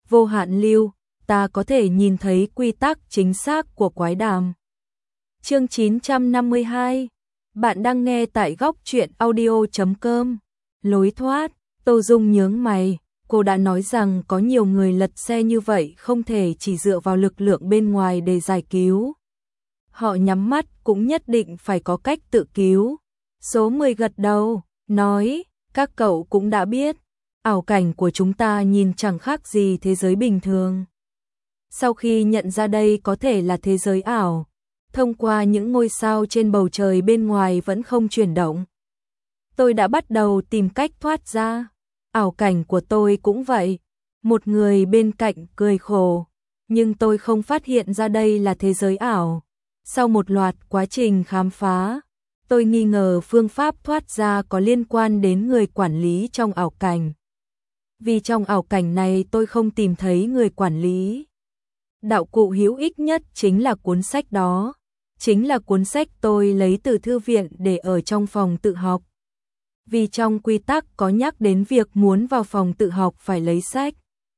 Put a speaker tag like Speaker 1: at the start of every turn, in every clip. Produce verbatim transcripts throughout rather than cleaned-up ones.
Speaker 1: vô hạn lưu, ta có thể nhìn thấy quy tắc chính xác của quái đàm. Chương chín trăm năm mươi hai. Bạn đang nghe tại góc truyện audio chấm com. Lối thoát, Tô Dung nhướng mày, cô đã nói rằng có nhiều người lật xe như vậy không thể chỉ dựa vào lực lượng bên ngoài để giải cứu. Họ nhắm mắt cũng nhất định phải có cách tự cứu. Số mười gật đầu, nói, các cậu cũng đã biết, ảo cảnh của chúng ta nhìn chẳng khác gì thế giới bình thường. Sau khi nhận ra đây có thể là thế giới ảo, thông qua những ngôi sao trên bầu trời bên ngoài vẫn không chuyển động, tôi đã bắt đầu tìm cách thoát ra. Ảo cảnh của tôi cũng vậy. Một người bên cạnh cười khổ, nhưng tôi không phát hiện ra đây là thế giới ảo. Sau một loạt quá trình khám phá, tôi nghi ngờ phương pháp thoát ra có liên quan đến người quản lý trong ảo cảnh. Vì trong ảo cảnh này tôi không tìm thấy người quản lý. Đạo cụ hữu ích nhất chính là cuốn sách đó. Chính là cuốn sách tôi lấy từ thư viện để ở trong phòng tự học. Vì trong quy tắc có nhắc đến việc muốn vào phòng tự học phải lấy sách.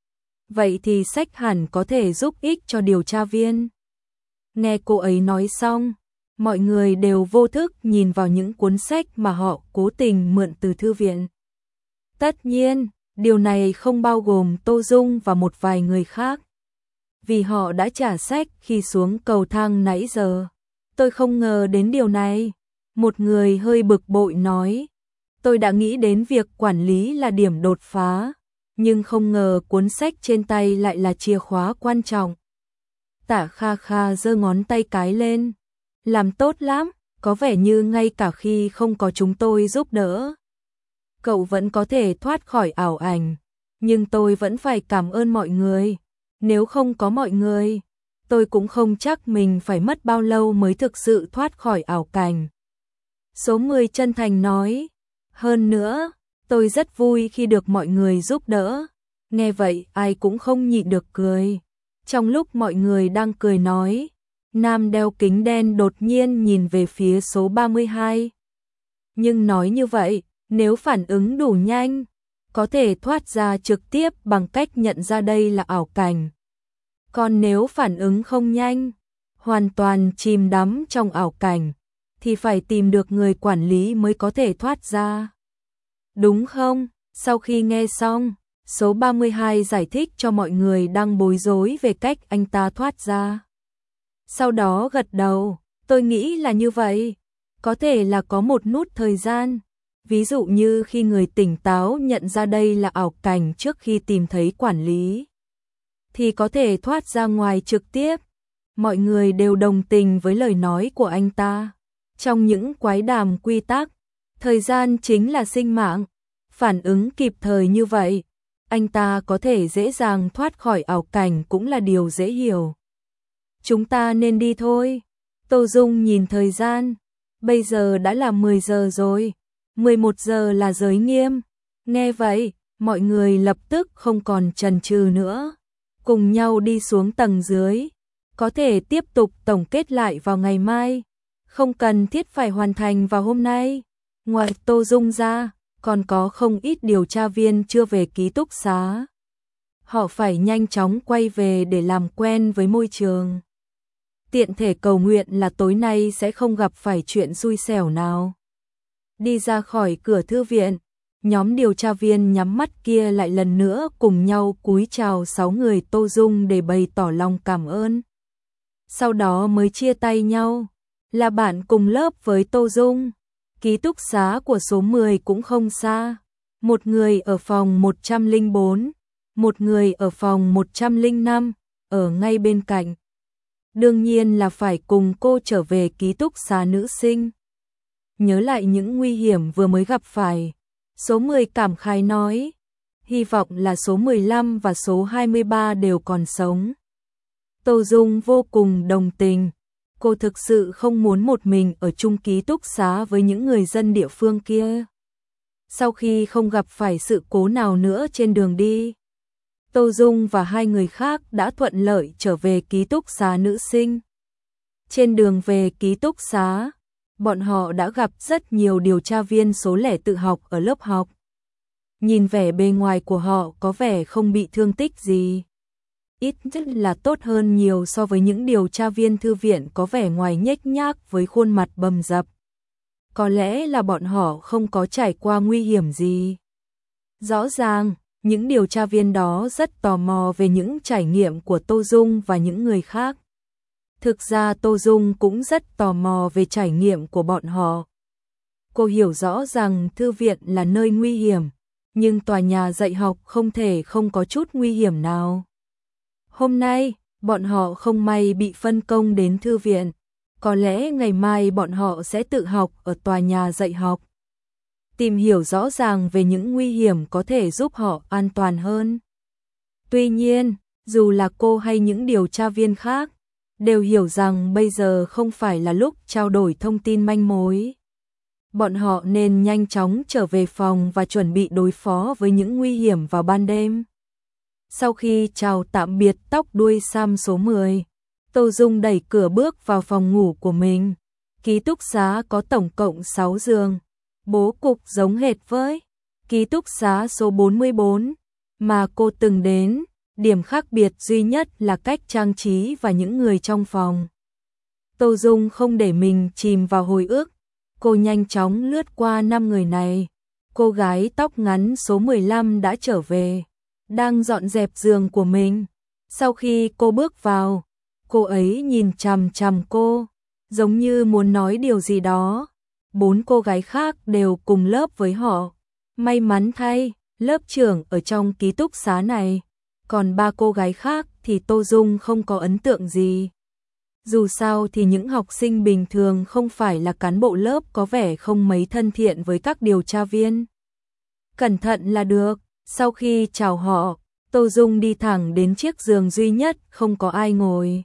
Speaker 1: Vậy thì sách hẳn có thể giúp ích cho điều tra viên. Nghe cô ấy nói xong, mọi người đều vô thức nhìn vào những cuốn sách mà họ cố tình mượn từ thư viện. Tất nhiên, điều này không bao gồm Tô Dung và một vài người khác. Vì họ đã trả sách khi xuống cầu thang nãy giờ. Tôi không ngờ đến điều này. Một người hơi bực bội nói. Tôi đã nghĩ đến việc quản lý là điểm đột phá, nhưng không ngờ cuốn sách trên tay lại là chìa khóa quan trọng. Tả Kha Kha giơ ngón tay cái lên. Làm tốt lắm, có vẻ như ngay cả khi không có chúng tôi giúp đỡ, cậu vẫn có thể thoát khỏi ảo ảnh, nhưng tôi vẫn phải cảm ơn mọi người. Nếu không có mọi người, tôi cũng không chắc mình phải mất bao lâu mới thực sự thoát khỏi ảo cảnh. Số mười chân thành nói. Hơn nữa, tôi rất vui khi được mọi người giúp đỡ. Nghe vậy ai cũng không nhịn được cười. Trong lúc mọi người đang cười nói, nam đeo kính đen đột nhiên nhìn về phía số ba mươi hai. Nhưng nói như vậy, nếu phản ứng đủ nhanh, có thể thoát ra trực tiếp bằng cách nhận ra đây là ảo cảnh. Còn nếu phản ứng không nhanh, hoàn toàn chìm đắm trong ảo cảnh, thì phải tìm được người quản lý mới có thể thoát ra. Đúng không? Sau khi nghe xong, số ba mươi hai giải thích cho mọi người đang bối rối về cách anh ta thoát ra. Sau đó gật đầu, tôi nghĩ là như vậy. Có thể là có một nút thời gian. Ví dụ như khi người tỉnh táo nhận ra đây là ảo cảnh trước khi tìm thấy quản lý, thì có thể thoát ra ngoài trực tiếp. Mọi người đều đồng tình với lời nói của anh ta. Trong những quái đàm quy tắc, thời gian chính là sinh mạng. Phản ứng kịp thời như vậy, anh ta có thể dễ dàng thoát khỏi ảo cảnh cũng là điều dễ hiểu. Chúng ta nên đi thôi. Tô Dung nhìn thời gian. Bây giờ đã là mười giờ rồi. mười một giờ là giới nghiêm. Nghe vậy, mọi người lập tức không còn chần chừ nữa. Cùng nhau đi xuống tầng dưới. Có thể tiếp tục tổng kết lại vào ngày mai. Không cần thiết phải hoàn thành vào hôm nay. Ngoài Tô Dung ra, còn có không ít điều tra viên chưa về ký túc xá. Họ phải nhanh chóng quay về để làm quen với môi trường. Tiện thể cầu nguyện là tối nay sẽ không gặp phải chuyện xui xẻo nào. Đi ra khỏi cửa thư viện, nhóm điều tra viên nhắm mắt kia lại lần nữa cùng nhau cúi chào sáu người Tô Dung để bày tỏ lòng cảm ơn. Sau đó mới chia tay nhau. Là bạn cùng lớp với Tô Dung. Ký túc xá của số mười cũng không xa. Một người ở phòng một trăm lẻ bốn, một người ở phòng một trăm lẻ năm, ở ngay bên cạnh. Đương nhiên là phải cùng cô trở về ký túc xá nữ sinh. Nhớ lại những nguy hiểm vừa mới gặp phải, số mười cảm khái nói, hy vọng là số mười lăm và số hai mươi ba đều còn sống. Tô Dung vô cùng đồng tình. Cô thực sự không muốn một mình ở chung ký túc xá với những người dân địa phương kia. Sau khi không gặp phải sự cố nào nữa trên đường đi, Tô Dung và hai người khác đã thuận lợi trở về ký túc xá nữ sinh. Trên đường về ký túc xá, bọn họ đã gặp rất nhiều điều tra viên số lẻ tự học ở lớp học. Nhìn vẻ bề ngoài của họ có vẻ không bị thương tích gì, ít nhất là tốt hơn nhiều so với những điều tra viên thư viện có vẻ ngoài nhếch nhác với khuôn mặt bầm dập. Có lẽ là bọn họ không có trải qua nguy hiểm gì. Rõ ràng, những điều tra viên đó rất tò mò về những trải nghiệm của Tô Dung và những người khác. Thực ra Tô Dung cũng rất tò mò về trải nghiệm của bọn họ. Cô hiểu rõ rằng thư viện là nơi nguy hiểm, nhưng tòa nhà dạy học không thể không có chút nguy hiểm nào. Hôm nay, bọn họ không may bị phân công đến thư viện. Có lẽ ngày mai bọn họ sẽ tự học ở tòa nhà dạy học. Tìm hiểu rõ ràng về những nguy hiểm có thể giúp họ an toàn hơn. Tuy nhiên, dù là cô hay những điều tra viên khác, đều hiểu rằng bây giờ không phải là lúc trao đổi thông tin manh mối. Bọn họ nên nhanh chóng trở về phòng và chuẩn bị đối phó với những nguy hiểm vào ban đêm. Sau khi chào tạm biệt tóc đuôi Sam số mười, Tô Dung đẩy cửa bước vào phòng ngủ của mình. Ký túc xá có tổng cộng sáu giường, bố cục giống hệt với ký túc xá số bốn mươi bốn mà cô từng đến, điểm khác biệt duy nhất là cách trang trí và những người trong phòng. Tô Dung không để mình chìm vào hồi ức, cô nhanh chóng lướt qua năm người này. Cô gái tóc ngắn số mười lăm đã trở về, đang dọn dẹp giường của mình. Sau khi cô bước vào, cô ấy nhìn chằm chằm cô, giống như muốn nói điều gì đó. Bốn cô gái khác đều cùng lớp với họ. May mắn thay, lớp trưởng ở trong ký túc xá này. Còn ba cô gái khác thì Tô Dung không có ấn tượng gì. Dù sao thì những học sinh bình thường không phải là cán bộ lớp, có vẻ không mấy thân thiện với các điều tra viên. Cẩn thận là được. Sau khi chào họ, Tô Dung đi thẳng đến chiếc giường duy nhất không có ai ngồi.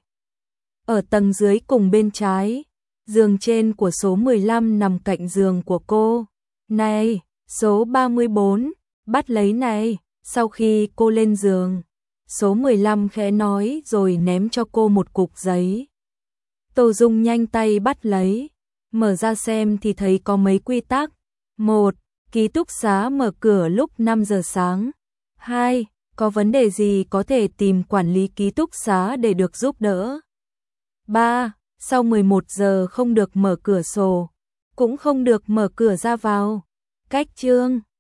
Speaker 1: Ở tầng dưới cùng bên trái, giường trên của số mười lăm nằm cạnh giường của cô. Này, số ba mươi bốn, bắt lấy này. Sau khi cô lên giường, số mười lăm khẽ nói rồi ném cho cô một cục giấy. Tô Dung nhanh tay bắt lấy, mở ra xem thì thấy có mấy quy tắc. Một, ký túc xá mở cửa lúc năm giờ sáng. Hai, có vấn đề gì có thể tìm quản lý ký túc xá để được giúp đỡ. Ba, sau mười một giờ không được mở cửa sổ, cũng không được mở cửa ra vào. Cách chương